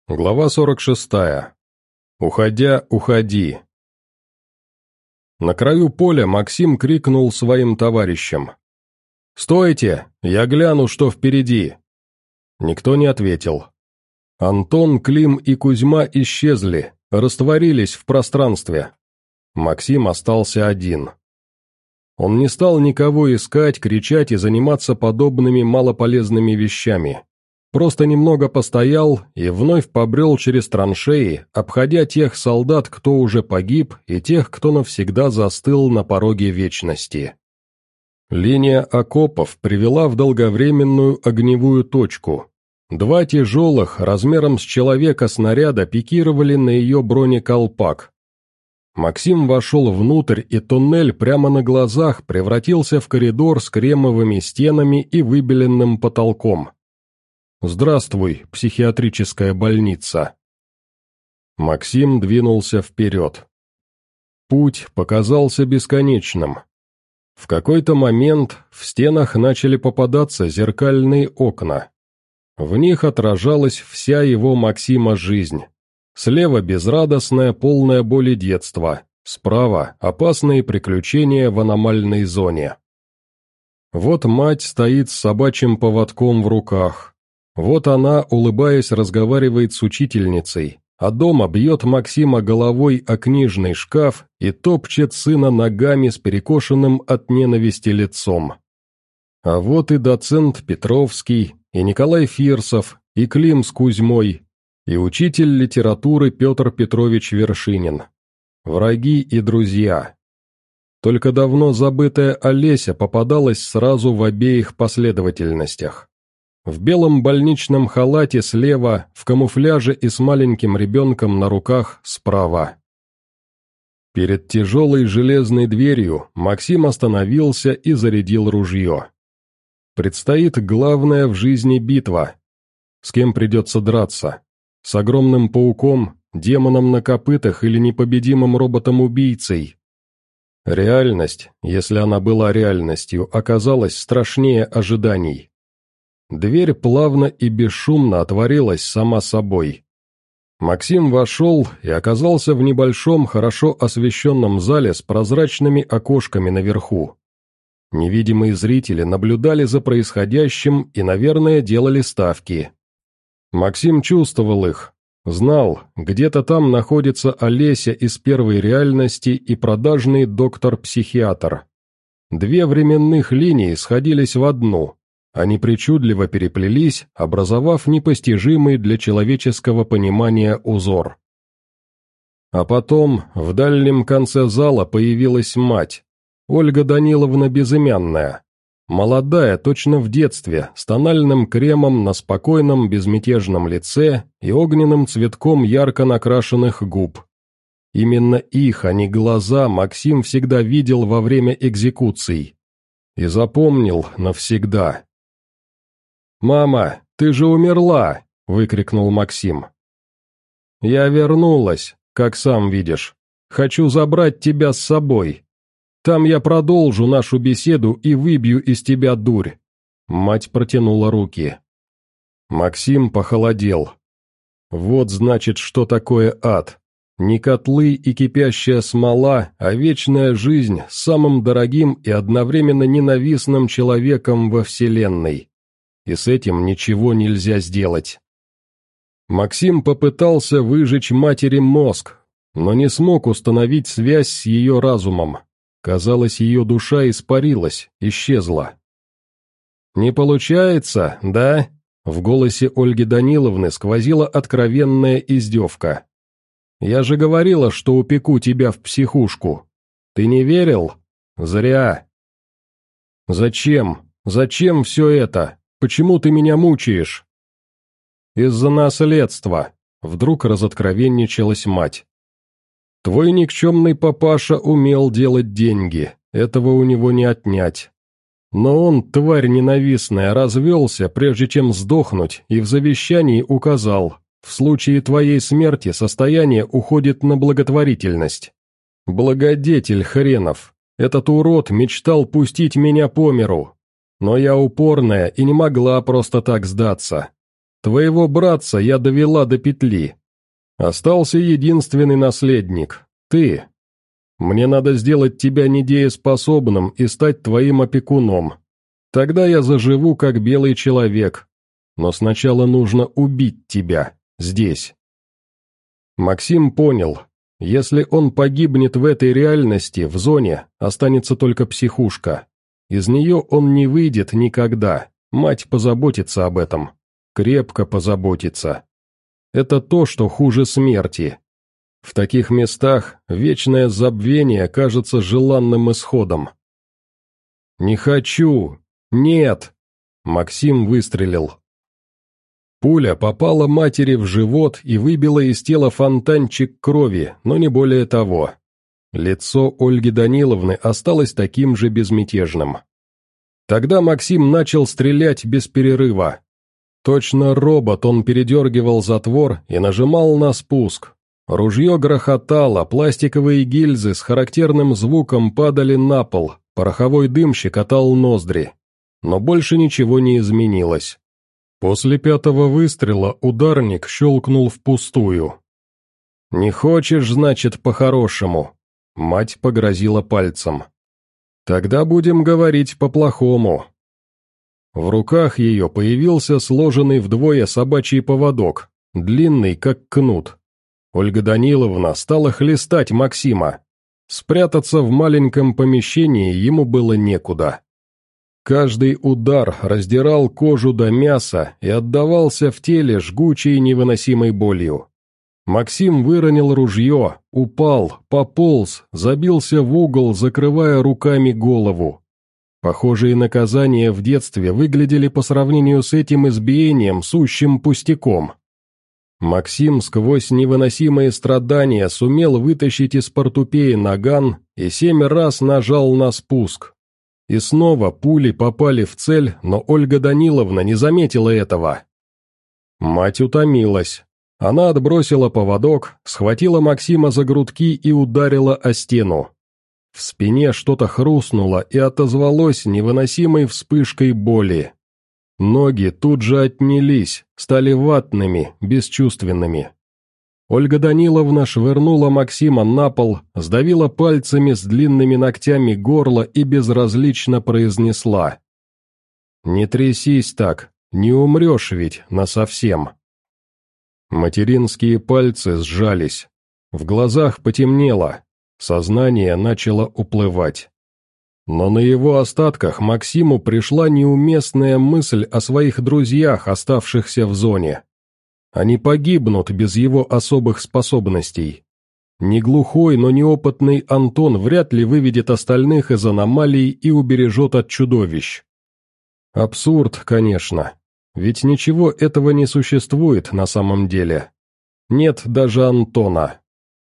Глава 46. Уходя, уходи. На краю поля Максим крикнул своим товарищам. «Стойте! Я гляну, что впереди!» Никто не ответил. Антон, Клим и Кузьма исчезли, растворились в пространстве. Максим остался один. Он не стал никого искать, кричать и заниматься подобными малополезными вещами. Просто немного постоял и вновь побрел через траншеи, обходя тех солдат, кто уже погиб, и тех, кто навсегда застыл на пороге вечности. Линия окопов привела в долговременную огневую точку. Два тяжелых, размером с человека снаряда, пикировали на ее бронеколпак. Максим вошел внутрь, и туннель прямо на глазах превратился в коридор с кремовыми стенами и выбеленным потолком. «Здравствуй, психиатрическая больница». Максим двинулся вперед. Путь показался бесконечным. В какой-то момент в стенах начали попадаться зеркальные окна. В них отражалась вся его Максима жизнь. Слева безрадостное, полное боли детство, справа опасные приключения в аномальной зоне. Вот мать стоит с собачьим поводком в руках. Вот она, улыбаясь, разговаривает с учительницей, а дома бьет Максима головой о книжный шкаф и топчет сына ногами с перекошенным от ненависти лицом. А вот и доцент Петровский, и Николай Фирсов, и Клим с Кузьмой, и учитель литературы Петр Петрович Вершинин. Враги и друзья. Только давно забытая Олеся попадалась сразу в обеих последовательностях. В белом больничном халате слева, в камуфляже и с маленьким ребенком на руках справа. Перед тяжелой железной дверью Максим остановился и зарядил ружье. Предстоит главная в жизни битва. С кем придется драться? С огромным пауком, демоном на копытах или непобедимым роботом-убийцей? Реальность, если она была реальностью, оказалась страшнее ожиданий. Дверь плавно и бесшумно отворилась сама собой. Максим вошел и оказался в небольшом, хорошо освещенном зале с прозрачными окошками наверху. Невидимые зрители наблюдали за происходящим и, наверное, делали ставки. Максим чувствовал их, знал, где-то там находится Олеся из первой реальности и продажный доктор-психиатр. Две временных линии сходились в одну. Они причудливо переплелись, образовав непостижимый для человеческого понимания узор. А потом в дальнем конце зала появилась мать, Ольга Даниловна Безымянная, молодая, точно в детстве, с тональным кремом на спокойном безмятежном лице и огненным цветком ярко накрашенных губ. Именно их, а не глаза, Максим всегда видел во время экзекуций. И запомнил навсегда. «Мама, ты же умерла!» — выкрикнул Максим. «Я вернулась, как сам видишь. Хочу забрать тебя с собой. Там я продолжу нашу беседу и выбью из тебя дурь». Мать протянула руки. Максим похолодел. Вот значит, что такое ад. Не котлы и кипящая смола, а вечная жизнь с самым дорогим и одновременно ненавистным человеком во Вселенной. И с этим ничего нельзя сделать. Максим попытался выжечь матери мозг, но не смог установить связь с ее разумом. Казалось, ее душа испарилась, исчезла. «Не получается, да?» В голосе Ольги Даниловны сквозила откровенная издевка. «Я же говорила, что упеку тебя в психушку. Ты не верил? Зря». «Зачем? Зачем все это? Почему ты меня мучаешь?» «Из-за наследства», — вдруг разоткровенничалась мать. «Твой никчемный папаша умел делать деньги, этого у него не отнять. Но он, тварь ненавистная, развелся, прежде чем сдохнуть, и в завещании указал, в случае твоей смерти состояние уходит на благотворительность. Благодетель хренов, этот урод мечтал пустить меня по миру. Но я упорная и не могла просто так сдаться. Твоего братца я довела до петли. Остался единственный наследник — ты. Мне надо сделать тебя недееспособным и стать твоим опекуном. Тогда я заживу как белый человек. Но сначала нужно убить тебя, здесь». Максим понял, если он погибнет в этой реальности, в зоне, останется только психушка. Из нее он не выйдет никогда, мать позаботится об этом. Крепко позаботится. Это то, что хуже смерти. В таких местах вечное забвение кажется желанным исходом. «Не хочу! Нет!» Максим выстрелил. Пуля попала матери в живот и выбила из тела фонтанчик крови, но не более того. Лицо Ольги Даниловны осталось таким же безмятежным. Тогда Максим начал стрелять без перерыва. Точно робот он передергивал затвор и нажимал на спуск. Ружье грохотало, пластиковые гильзы с характерным звуком падали на пол, пороховой дым щекотал ноздри. Но больше ничего не изменилось. После 5-го выстрела ударник щелкнул впустую. «Не хочешь, значит, по-хорошему?» Мать погрозила пальцем. «Тогда будем говорить по-плохому». В руках ее появился сложенный вдвое собачий поводок, длинный, как кнут. Ольга Даниловна стала хлестать Максима. Спрятаться в маленьком помещении ему было некуда. Каждый удар раздирал кожу до мяса и отдавался в теле жгучей невыносимой болью. Максим выронил ружье, упал, пополз, забился в угол, закрывая руками голову. Похожие наказания в детстве выглядели по сравнению с этим избиением сущим пустяком. Максим сквозь невыносимые страдания сумел вытащить из портупеи наган и 7 раз нажал на спуск. И снова пули попали в цель, но Ольга Даниловна не заметила этого. Мать утомилась. Она отбросила поводок, схватила Максима за грудки и ударила о стену. В спине что-то хрустнуло и отозвалось невыносимой вспышкой боли. Ноги тут же отнялись, стали ватными, бесчувственными. Ольга Даниловна швырнула Максима на пол, сдавила пальцами с длинными ногтями горло и безразлично произнесла: «Не трясись так, не умрешь ведь насовсем». Материнские пальцы сжались, в глазах потемнело, сознание начало уплывать. Но на его остатках Максиму пришла неуместная мысль о своих друзьях, оставшихся в зоне. Они погибнут без его особых способностей. Неглухой, но неопытный Антон вряд ли выведет остальных из аномалий и убережет от чудовищ. Абсурд, конечно, ведь ничего этого не существует на самом деле. Нет даже Антона.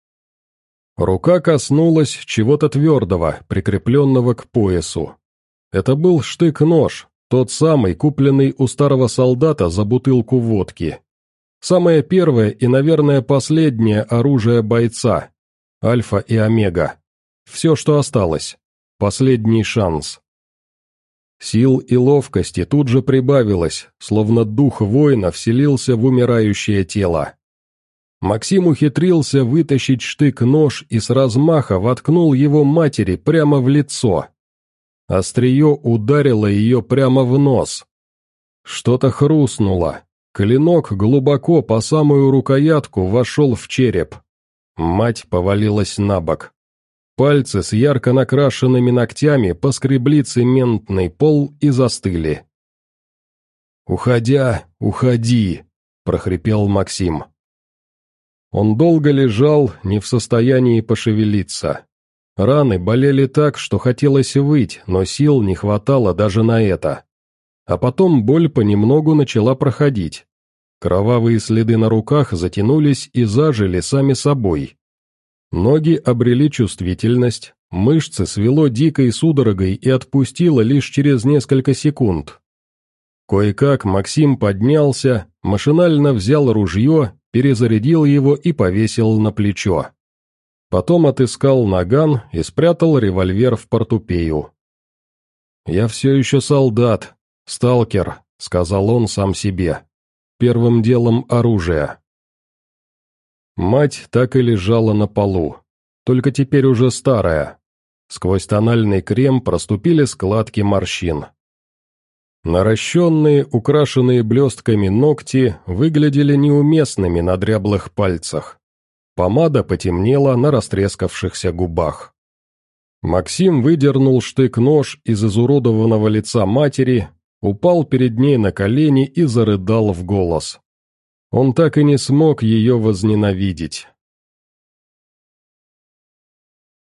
Рука коснулась чего-то твердого, прикрепленного к поясу. Это был штык-нож, тот самый, купленный у старого солдата за бутылку водки. Самое первое и, наверное, последнее оружие бойца. Альфа и Омега. Все, что осталось. Последний шанс. Сил и ловкости тут же прибавилось, словно дух воина вселился в умирающее тело. Максим ухитрился вытащить штык-нож и с размаха воткнул его матери прямо в лицо. Острие ударило ее прямо в нос. Что-то хрустнуло. Клинок глубоко по самую рукоятку вошел в череп. Мать повалилась на бок. Пальцы с ярко накрашенными ногтями поскребли цементный пол и застыли. «Уходя, уходи!» – прохрипел Максим. Он долго лежал, не в состоянии пошевелиться. Раны болели так, что хотелось выть, но сил не хватало даже на это. А потом боль понемногу начала проходить. Кровавые следы на руках затянулись и зажили сами собой. Ноги обрели чувствительность, мышцы свело дикой судорогой и отпустило лишь через несколько секунд. Кое-как Максим поднялся, машинально взял ружье, перезарядил его и повесил на плечо. Потом отыскал наган и спрятал револьвер в портупею. «Я все еще солдат, сталкер», — сказал он сам себе. первым делом оружие. Мать так и лежала на полу, только теперь уже старая. Сквозь тональный крем проступили складки морщин. Наращенные, украшенные блестками ногти выглядели неуместными на дряблых пальцах. Помада потемнела на растрескавшихся губах. Максим выдернул штык-нож из изуродованного лица матери, упал перед ней на колени и зарыдал в голос. Он так и не смог ее возненавидеть.